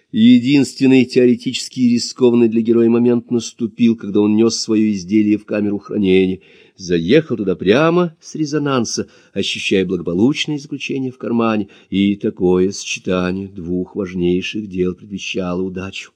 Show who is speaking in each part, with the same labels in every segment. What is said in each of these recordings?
Speaker 1: Единственный теоретически рискованный для героя момент наступил, когда он нес свое изделие в камеру хранения. Заехал туда прямо с резонанса, ощущая благополучное заключение в кармане, и такое сочетание двух важнейших дел предвещало удачу.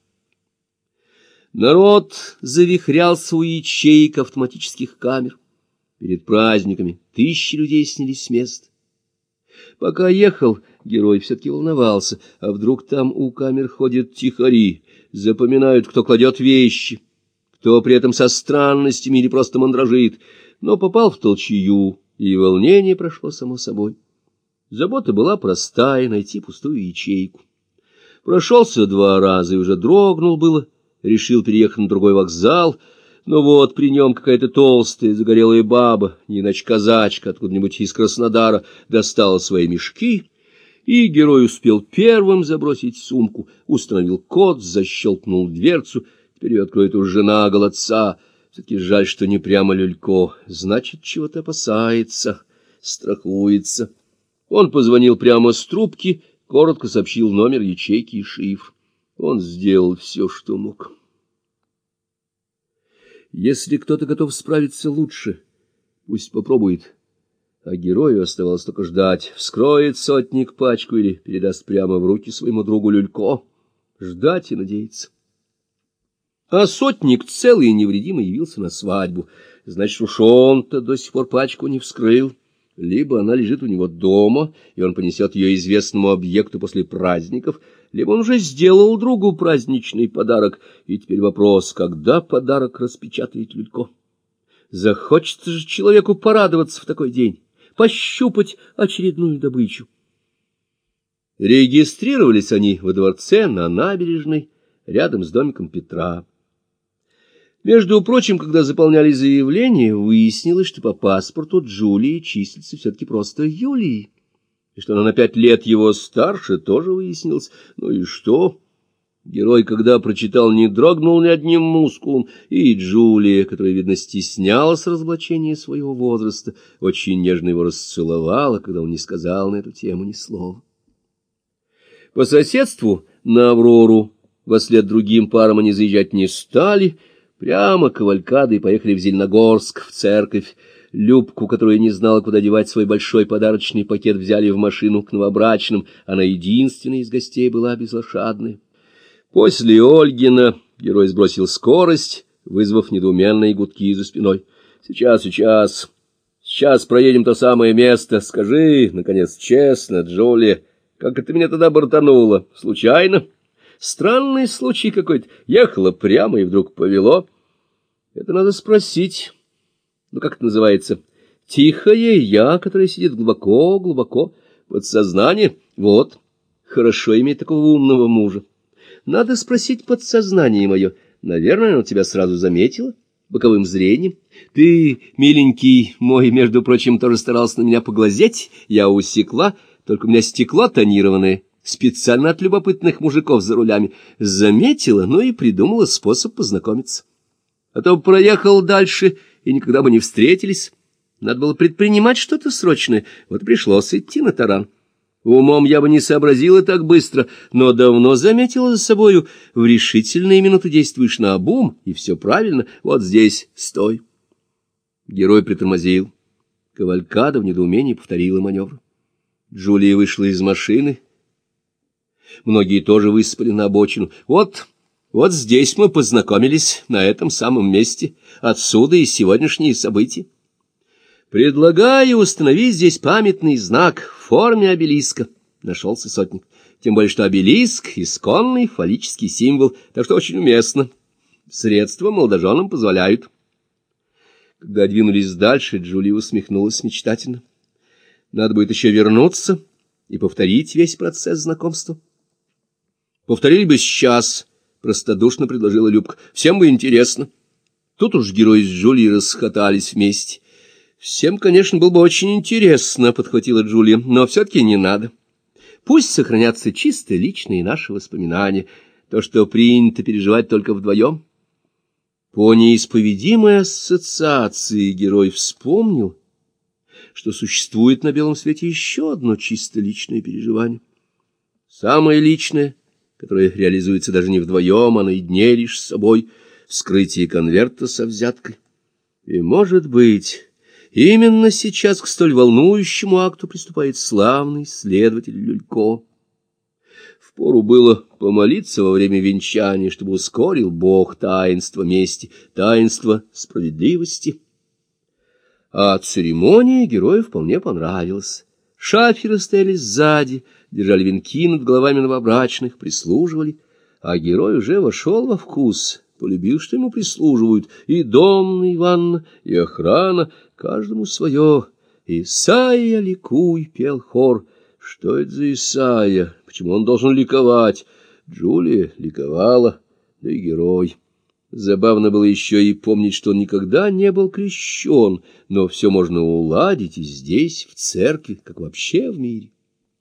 Speaker 1: Народ завихрялся у ячеек автоматических камер. Перед праздниками тысячи людей снялись с места. Пока ехал, герой все-таки волновался, а вдруг там у камер ходят тихари, запоминают, кто кладет вещи, кто при этом со странностями или просто мандражит, но попал в толчею, и волнение прошло само собой. Забота была простая — найти пустую ячейку. Прошелся 2 раза и уже дрогнул было, решил переехать на другой вокзал, но вот при нем какая-то толстая загорелая баба, не иначе казачка откуда-нибудь из Краснодара, достала свои мешки, и герой успел первым забросить сумку, установил код, защелкнул дверцу. Теперь ее откроет уж жена голодца. Все-таки жаль, что не прямо люлько, значит, чего-то опасается, страхуется. Он позвонил прямо с трубки, коротко сообщил номер ячейки и шифр. Он сделал все, что мог. Если кто-то готов справиться лучше, пусть попробует. А герою оставалось только ждать. Вскроет сотник пачку или передаст прямо в руки своему другу люлько. Ждать и надеяться. А сотник целый и невредимый явился на свадьбу. Значит, уж он-то до сих пор пачку не вскрыл. Либо она лежит у него дома, и он понесет ее известному объекту после праздников, либо он уже сделал другу праздничный подарок, и теперь вопрос, когда подарок распечатает люлько. Захочется же человеку порадоваться в такой день, пощупать очередную добычу. Регистрировались они во дворце на набережной, рядом с домиком Петра. Между прочим, когда заполняли заявление, выяснилось, что по паспорту Джулии числится все-таки просто Юлией, и что она на 5 лет его старше, тоже выяснилось. Ну и что? Герой, когда прочитал, не дрогнул ни одним мускулом, и Джулия, которая, видно, стеснялась разоблачения своего возраста, очень нежно его расцеловала, когда он не сказал на эту тему ни слова. По соседству на Аврору вослед другим парам они заезжать не стали, прямо кавалькадой поехали в Зеленогорск, в церковь. Любку, которая не знала, куда девать свой большой подарочный пакет, взяли в машину к новобрачным. Она единственная из гостей была безлошадная. После Ольгина герой сбросил скорость, вызвав недоуменные гудки за спиной. Сейчас проедем то самое место. Скажи, наконец, честно, Джулия, как это меня тогда бортануло? Случайно? Странный случай какой-то. Ехала прямо и вдруг повело. Это надо спросить. Ну, как это называется? Тихое я, которое сидит глубоко-глубоко. Подсознание. Вот. Хорошо иметь такого умного мужа. Надо спросить подсознание мое. Наверное, оно тебя сразу заметило боковым зрением. Ты, миленький мой, между прочим, тоже старался на меня поглазеть. Я усекла, только у меня стекло тонированное, специально от любопытных мужиков за рулями. Заметила, но и придумала способ познакомиться. А то проехал дальше, и никогда бы не встретились. Надо было предпринимать что-то срочное, вот пришлось идти на таран. Умом я бы не сообразила так быстро, но давно заметила за собою: в решительные минуты действуешь наобум, и все правильно. Вот здесь стой. Герой притормозил. Кавалькада в недоумении повторила маневр. Джулия вышла из машины. Многие тоже высыпали на обочину. Вот здесь мы познакомились, на этом самом месте. Отсюда и сегодняшние события. Предлагаю установить здесь памятный знак в форме обелиска. Нашелся сотник. Тем более, что обелиск — исконный фаллический символ, так что очень уместно. Средства молодоженам позволяют. Когда двинулись дальше, Джулия усмехнулась мечтательно. Надо будет еще вернуться и повторить весь процесс знакомства. Повторили бы сейчас, простодушно предложила Любка. Всем бы интересно. Тут уж герои с Джулией расхотались вместе. Всем, конечно, было бы очень интересно, подхватила Джулия, но все-таки не надо. Пусть сохранятся чисто личные наши воспоминания, то, что принято переживать только вдвоем. По неисповедимой ассоциации герой вспомнил, что существует на белом свете еще одно чисто личное переживание. Самое личное, которая реализуется даже не вдвоем, а наедине лишь с собой, вскрытие конверта со взяткой. И, может быть, именно сейчас к столь волнующему акту приступает славный следователь Люлько. Впору было помолиться во время венчания, чтобы ускорил Бог таинство мести, таинство справедливости. А церемония герою вполне понравилась. Шаферы стояли сзади, держали венки над головами новобрачных, прислуживали, а герой уже вошел во вкус, полюбил, что ему прислуживают, и Домна Ивановна, и охрана, каждому свое. «Исайя, ликуй!» — пел хор. Что это за Исайя? Почему он должен ликовать? Джулия ликовала, да и герой. Забавно было еще и помнить, что он никогда не был крещен, но все можно уладить и здесь, в церкви, как вообще в мире.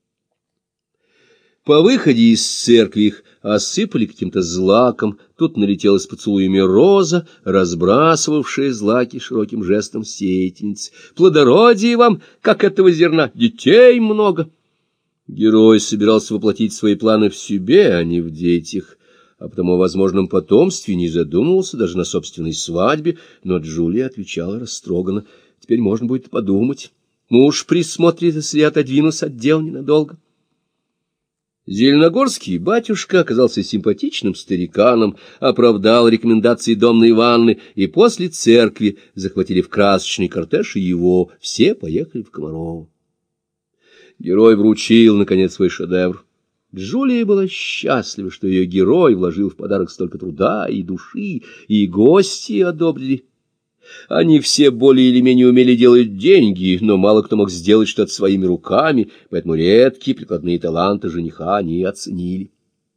Speaker 1: По выходе из церкви их осыпали каким-то злаком, тут налетела с поцелуями роза, разбрасывавшая злаки широким жестом сеятельницы. «Плодородие вам, как этого зерна, детей много!» Герой собирался воплотить свои планы в себе, а не в детях, а потому о возможном потомстве не задумывался даже на собственной свадьбе, но Джулия отвечала растроганно: «Теперь можно будет подумать. Муж присмотрит, если я отодвинусь от дел ненадолго». Зеленогорский батюшка оказался симпатичным стариканом, оправдал рекомендации Домны Ивановны, и после церкви захватили в красочный кортеж и его, все поехали в Комарово. Герой вручил, наконец, свой шедевр. Джулия была счастлива, что ее герой вложил в подарок столько труда и души, и гости одобрили. Они все более или менее умели делать деньги, но мало кто мог сделать что-то своими руками, поэтому редкие прикладные таланты жениха они оценили.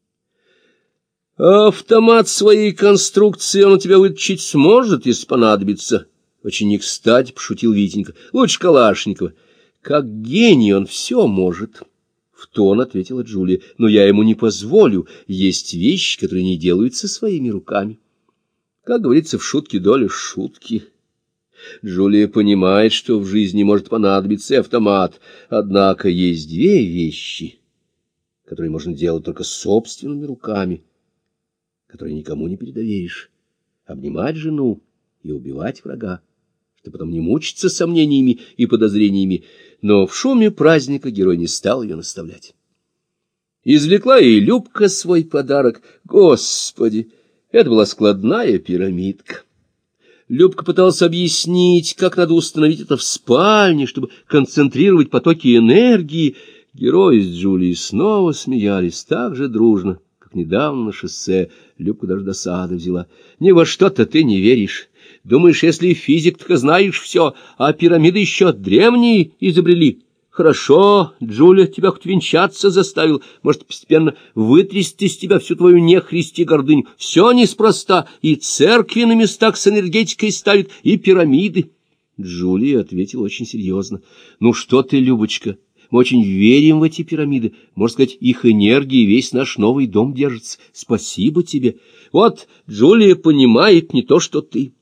Speaker 1: «Автомат своей конструкции он у тебя вытащить сможет, если понадобится?» Очень не кстати пошутил Витенька. «Лучше Калашникова». «Как гений он все может», — в тон ответила Джулия, — «но я ему не позволю. Есть вещи, которые не делаются своими руками». Как говорится в шутке, доля шутки. Джулия понимает, что в жизни может понадобиться и автомат, однако есть две вещи, которые можно делать только собственными руками, которые никому не передоверишь: обнимать жену и убивать врага, чтобы потом не мучиться сомнениями и подозрениями. Но в шуме праздника герой не стал ее наставлять. Извлекла и Любка свой подарок. Господи, это была складная пирамидка. Любка пыталась объяснить, как надо установить это в спальне, чтобы концентрировать потоки энергии. Герои с Джулией снова смеялись так же дружно, как недавно на шоссе. Любка даже досады взяла. «Ни во что-то ты не веришь. Думаешь, если физик, так знаешь все, а пирамиды еще древние изобрели. Хорошо, Джулия тебя хоть венчаться заставил, может, постепенно вытрясти из тебя всю твою нехристь и гордыню. Все неспроста, и церкви на местах с энергетикой ставят, и пирамиды». Джулия ответила очень серьезно. «Ну что ты, Любочка, мы очень верим в эти пирамиды. Можно сказать, их энергии весь наш новый дом держится. Спасибо тебе. Вот Джулия понимает не то, что ты».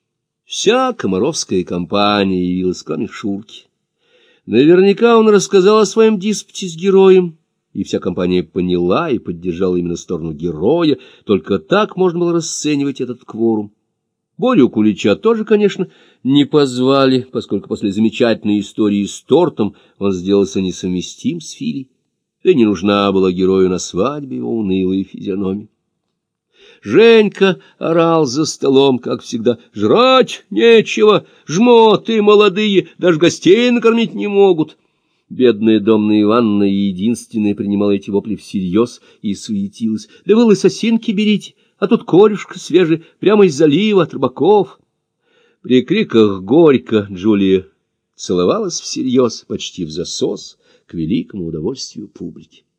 Speaker 1: Вся комаровская компания явилась, кроме Шурки. Наверняка он рассказал о своем диспуте с героем, и вся компания поняла и поддержала именно сторону героя. Только так можно было расценивать этот кворум. Борю Кулича тоже, конечно, не позвали, поскольку после замечательной истории с тортом он сделался несовместим с Филей. Да и не нужна была герою на свадьбе его унылая физиономия. Женька орал за столом, как всегда: «Жрать нечего, жмоты молодые, даже гостей накормить не могут». Бедная Домна Ивановна единственная принимала эти вопли всерьез и суетилась: «Да вы лысосинки берите, а тут корюшка свежий, прямо из залива, от рыбаков». При криках «Горько» Джулия целовалась всерьез, почти в засос, к великому удовольствию публики.